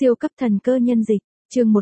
Siêu cấp thần cơ nhân dịch, chương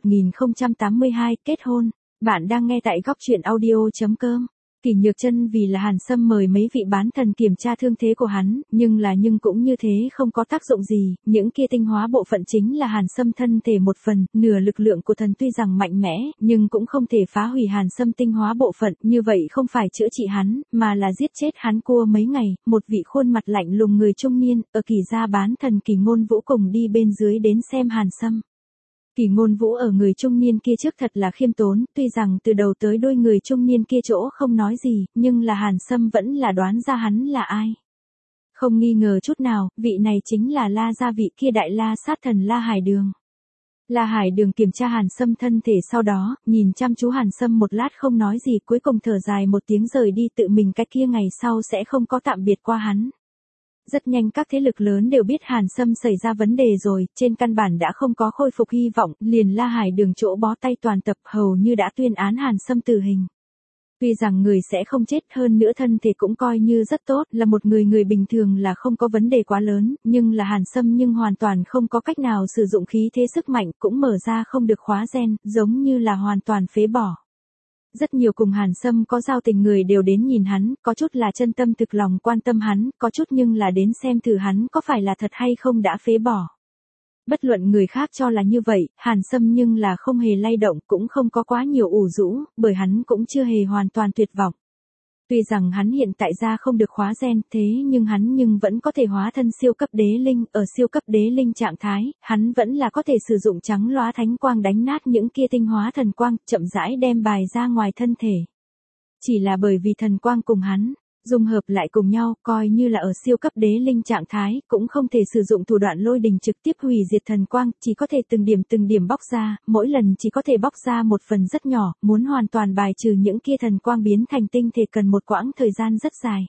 1082, kết hôn. Bạn đang nghe tại góc truyện audio.com. Kỷ Nhược Chân vì là Hàn Sâm mời mấy vị bán thần kiểm tra thương thế của hắn, nhưng cũng như thế không có tác dụng gì, những kia tinh hóa bộ phận chính là Hàn Sâm thân thể một phần, nửa lực lượng của thần tuy rằng mạnh mẽ, nhưng cũng không thể phá hủy Hàn Sâm tinh hóa bộ phận, như vậy không phải chữa trị hắn, mà là giết chết hắn. Cua mấy ngày, một vị khuôn mặt lạnh lùng người trung niên, ở Kỷ gia bán thần Kỷ Ngôn Vũ cùng đi bên dưới đến xem Hàn Sâm. Kỷ Ngôn Vũ ở người trung niên kia trước thật là khiêm tốn, tuy rằng từ đầu tới đuôi người trung niên kia chỗ không nói gì, nhưng là Hàn Sâm vẫn là đoán ra hắn là ai. Không nghi ngờ chút nào, vị này chính là La gia vị kia đại la sát thần La Hải Đường. La Hải Đường kiểm tra Hàn Sâm thân thể sau đó, nhìn chăm chú Hàn Sâm một lát không nói gì, cuối cùng thở dài một tiếng rời đi, tự mình cái kia ngày sau sẽ không có tạm biệt qua hắn. Rất nhanh các thế lực lớn đều biết Hàn Sâm xảy ra vấn đề rồi, trên căn bản đã không có khôi phục hy vọng, liền La Hải Đường chỗ bó tay toàn tập hầu như đã tuyên án Hàn Sâm tử hình. Tuy rằng người sẽ không chết, hơn nữa thân thể cũng coi như rất tốt, là một người bình thường là không có vấn đề quá lớn, nhưng là Hàn Sâm nhưng hoàn toàn không có cách nào sử dụng khí thế sức mạnh, cũng mở ra không được khóa gen, giống như là hoàn toàn phế bỏ. Rất nhiều cùng Hàn Sâm có giao tình người đều đến nhìn hắn, có chút là chân tâm thực lòng quan tâm hắn, có chút nhưng là đến xem thử hắn có phải là thật hay không đã phế bỏ. Bất luận người khác cho là như vậy, Hàn Sâm nhưng là không hề lay động, cũng không có quá nhiều ủ rũ, bởi hắn cũng chưa hề hoàn toàn tuyệt vọng. Tuy rằng hắn hiện tại ra không được khóa gen, thế nhưng hắn vẫn có thể hóa thân siêu cấp đế linh, ở siêu cấp đế linh trạng thái, hắn vẫn là có thể sử dụng trắng lóa thánh quang đánh nát những kia tinh hóa thần quang, chậm rãi đem bài ra ngoài thân thể. Chỉ là bởi vì thần quang cùng hắn dung hợp lại cùng nhau, coi như là ở siêu cấp đế linh trạng thái, cũng không thể sử dụng thủ đoạn lôi đình trực tiếp hủy diệt thần quang, chỉ có thể từng điểm bóc ra, mỗi lần chỉ có thể bóc ra một phần rất nhỏ, muốn hoàn toàn bài trừ những kia thần quang biến thành tinh thể cần một quãng thời gian rất dài.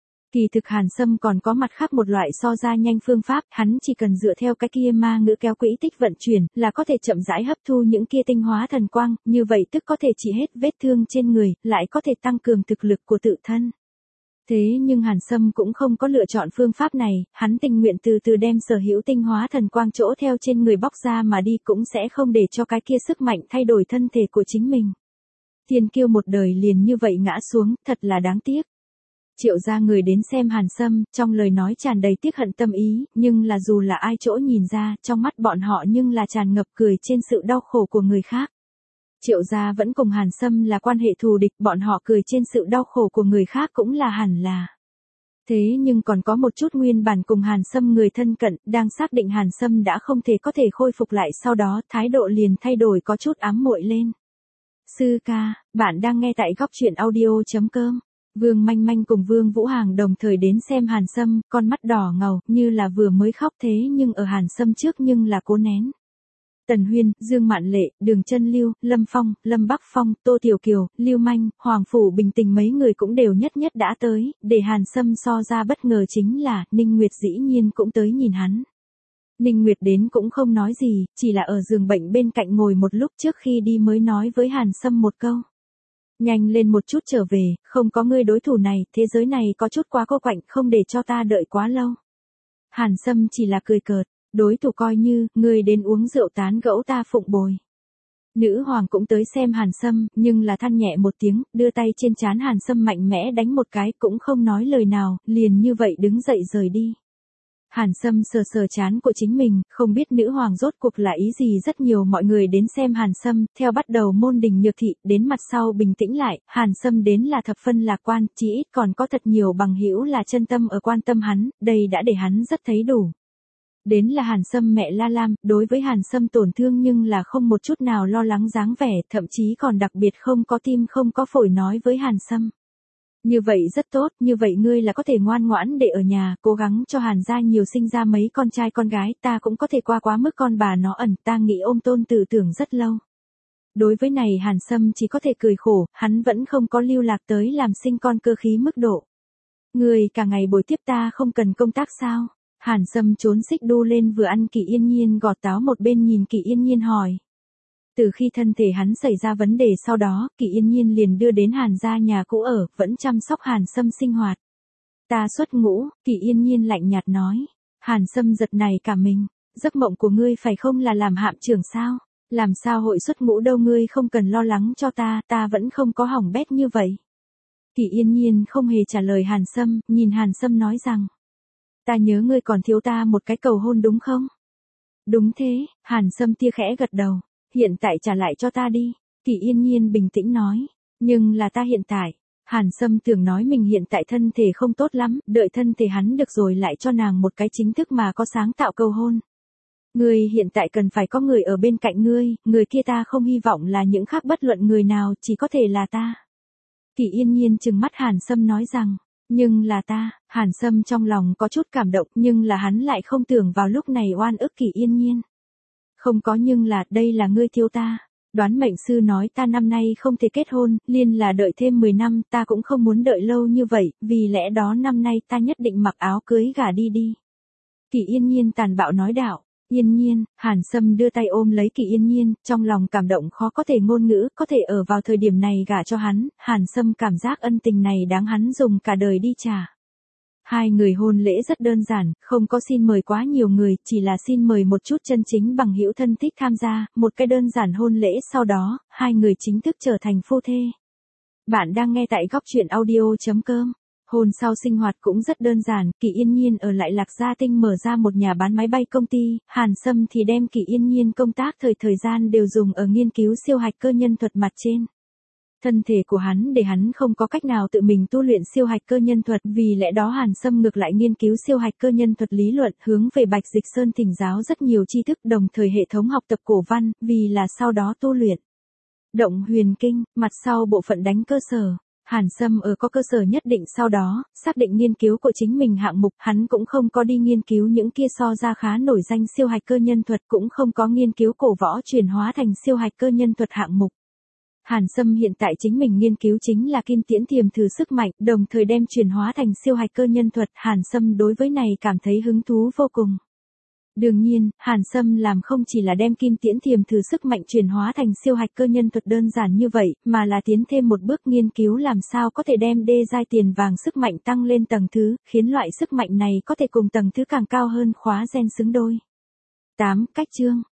Kỳ thực Hàn Sâm còn có mặt khác một loại so ra nhanh phương pháp, hắn chỉ cần dựa theo cái kia ma ngữ kéo quỹ tích vận chuyển, là có thể chậm rãi hấp thu những kia tinh hóa thần quang, như vậy tức có thể trị hết vết thương trên người, lại có thể tăng cường thực lực của tự thân. Thế nhưng Hàn Sâm cũng không có lựa chọn phương pháp này, hắn tình nguyện từ từ đem sở hữu tinh hóa thần quang chỗ theo trên người bóc ra mà đi, cũng sẽ không để cho cái kia sức mạnh thay đổi thân thể của chính mình. Thiên kiêu một đời liền như vậy ngã xuống, thật là đáng tiếc. Triệu gia người đến xem Hàn Sâm, trong lời nói tràn đầy tiếc hận tâm ý, nhưng là dù là ai chỗ nhìn ra, trong mắt bọn họ nhưng là tràn ngập cười trên sự đau khổ của người khác. Triệu gia vẫn cùng Hàn Sâm là quan hệ thù địch, bọn họ cười trên sự đau khổ của người khác cũng là hẳn là. Thế nhưng còn có một chút nguyên bản cùng Hàn Sâm người thân cận, đang xác định Hàn Sâm đã không thể có thể khôi phục lại, sau đó thái độ liền thay đổi, có chút ám muội lên. Sư ca, bạn đang nghe tại góc truyện audio.com. Vương Manh Manh cùng Vương Vũ Hàng đồng thời đến xem Hàn Sâm, con mắt đỏ ngầu, như là vừa mới khóc, thế nhưng ở Hàn Sâm trước nhưng là cố nén. Tần Huyên, Dương Mạn Lệ, Đường Chân Lưu, Lâm Phong, Lâm Bắc Phong, Tô Tiểu Kiều, Lưu Manh, Hoàng Phủ Bình Tình mấy người cũng đều nhất đã tới, để Hàn Sâm so ra bất ngờ chính là, Ninh Nguyệt dĩ nhiên cũng tới nhìn hắn. Ninh Nguyệt đến cũng không nói gì, chỉ là ở giường bệnh bên cạnh ngồi một lúc, trước khi đi mới nói với Hàn Sâm một câu. Nhanh lên một chút trở về, không có ngươi đối thủ này, thế giới này có chút quá cô quạnh, không để cho ta đợi quá lâu. Hàn Sâm chỉ là cười cợt. Đối thủ coi như, ngươi đến uống rượu tán gẫu ta phụng bồi. Nữ hoàng cũng tới xem Hàn Sâm, nhưng là than nhẹ một tiếng, đưa tay trên trán Hàn Sâm mạnh mẽ đánh một cái, cũng không nói lời nào, liền như vậy đứng dậy rời đi. Hàn Sâm sờ trán của chính mình, không biết nữ hoàng rốt cuộc là ý gì. Rất nhiều mọi người đến xem Hàn Sâm, theo bắt đầu môn đình nhược thị, đến mặt sau bình tĩnh lại, Hàn Sâm đến là thập phân lạc quan, chỉ ít còn có thật nhiều bằng hữu là chân tâm ở quan tâm hắn, đây đã để hắn rất thấy đủ. Đến là Hàn Sâm mẹ La Lam, đối với Hàn Sâm tổn thương nhưng là không một chút nào lo lắng dáng vẻ, thậm chí còn đặc biệt không có tim không có phổi nói với Hàn Sâm. Như vậy rất tốt, như vậy ngươi là có thể ngoan ngoãn để ở nhà, cố gắng cho Hàn gia nhiều sinh ra mấy con trai con gái, ta cũng có thể quá mức con bà nó ẩn, ta nghĩ ôm tôn tử tưởng rất lâu. Đối với này Hàn Sâm chỉ có thể cười khổ, hắn vẫn không có lưu lạc tới làm sinh con cơ khí mức độ. Ngươi cả ngày bồi tiếp ta không cần công tác sao? Hàn Sâm trốn xích đu lên vừa ăn Kỷ Yên Nhiên gọt táo một bên nhìn Kỷ Yên Nhiên hỏi. Từ khi thân thể hắn xảy ra vấn đề sau đó, Kỷ Yên Nhiên liền đưa đến Hàn gia nhà cũ ở, vẫn chăm sóc Hàn Sâm sinh hoạt. Ta xuất ngũ, Kỷ Yên Nhiên lạnh nhạt nói. Hàn Sâm giật này cả mình. giấc mộng của ngươi phải không là làm hạm trưởng sao? Làm sao hội xuất ngũ đâu, ngươi không cần lo lắng cho ta vẫn không có hỏng bét như vậy. Kỷ Yên Nhiên không hề trả lời Hàn Sâm, nhìn Hàn Sâm nói rằng. Ta nhớ ngươi còn thiếu ta một cái cầu hôn đúng không? Đúng thế, Hàn Sâm tia khẽ gật đầu. Hiện tại trả lại cho ta đi. Kỷ Yên Nhiên bình tĩnh nói. Nhưng là ta hiện tại. Hàn Sâm tưởng nói mình hiện tại thân thể không tốt lắm, đợi thân thể hắn được rồi lại cho nàng một cái chính thức mà có sáng tạo cầu hôn. Ngươi hiện tại cần phải có người ở bên cạnh ngươi, người kia ta không hy vọng là những khác bất luận người nào, chỉ có thể là ta. Kỷ Yên Nhiên trừng mắt Hàn Sâm nói rằng, nhưng là ta, Hàn Sâm trong lòng có chút cảm động nhưng là hắn lại không tưởng vào lúc này oan ức Kỷ Yên Nhiên. Không có nhưng là, đây là ngươi thiếu ta. Đoán mệnh sư nói ta năm nay không thể kết hôn, liên là đợi thêm 10 năm, ta cũng không muốn đợi lâu như vậy, vì lẽ đó năm nay ta nhất định mặc áo cưới gả đi. Kỷ Yên Nhiên tàn bạo nói đạo. Yên Nhiên, Hàn Sâm đưa tay ôm lấy Kỷ Yên Nhiên, trong lòng cảm động khó có thể ngôn ngữ, có thể ở vào thời điểm này gả cho hắn, Hàn Sâm cảm giác ân tình này đáng hắn dùng cả đời đi trả. Hai người hôn lễ rất đơn giản, không có xin mời quá nhiều người, chỉ là xin mời một chút chân chính bằng hữu thân thích tham gia, một cái đơn giản hôn lễ sau đó, hai người chính thức trở thành phu thê. Bạn đang nghe tại góc truyện audio.com. Hôn sau sinh hoạt cũng rất đơn giản, Kỷ Yên Nhiên ở lại Lạc Gia Tinh mở ra một nhà bán máy bay công ty, Hàn Sâm thì đem Kỷ Yên Nhiên công tác thời gian đều dùng ở nghiên cứu siêu hạch cơ nhân thuật mặt trên. Thân thể của hắn để hắn không có cách nào tự mình tu luyện siêu hạch cơ nhân thuật, vì lẽ đó Hàn Sâm ngược lại nghiên cứu siêu hạch cơ nhân thuật lý luận, hướng về Bạch Dịch Sơn thỉnh giáo rất nhiều tri thức, đồng thời hệ thống học tập cổ văn, vì là sau đó tu luyện. Động huyền kinh, mặt sau bộ phận đánh cơ sở. Hàn Sâm ở có cơ sở nhất định sau đó, xác định nghiên cứu của chính mình hạng mục, hắn cũng không có đi nghiên cứu những kia so ra khá nổi danh siêu hạch cơ nhân thuật, cũng không có nghiên cứu cổ võ chuyển hóa thành siêu hạch cơ nhân thuật hạng mục. Hàn Sâm hiện tại chính mình nghiên cứu chính là kim tiễn thiềm thử sức mạnh, đồng thời đem chuyển hóa thành siêu hạch cơ nhân thuật, Hàn Sâm đối với này cảm thấy hứng thú vô cùng. Đương nhiên, Hàn Sâm làm không chỉ là đem kim tiễn thiềm thử sức mạnh chuyển hóa thành siêu hạch cơ nhân thuật đơn giản như vậy, mà là tiến thêm một bước nghiên cứu làm sao có thể đem đê giai tiền vàng sức mạnh tăng lên tầng thứ, khiến loại sức mạnh này có thể cùng tầng thứ càng cao hơn khóa gen xứng đôi. 8. Cách chương.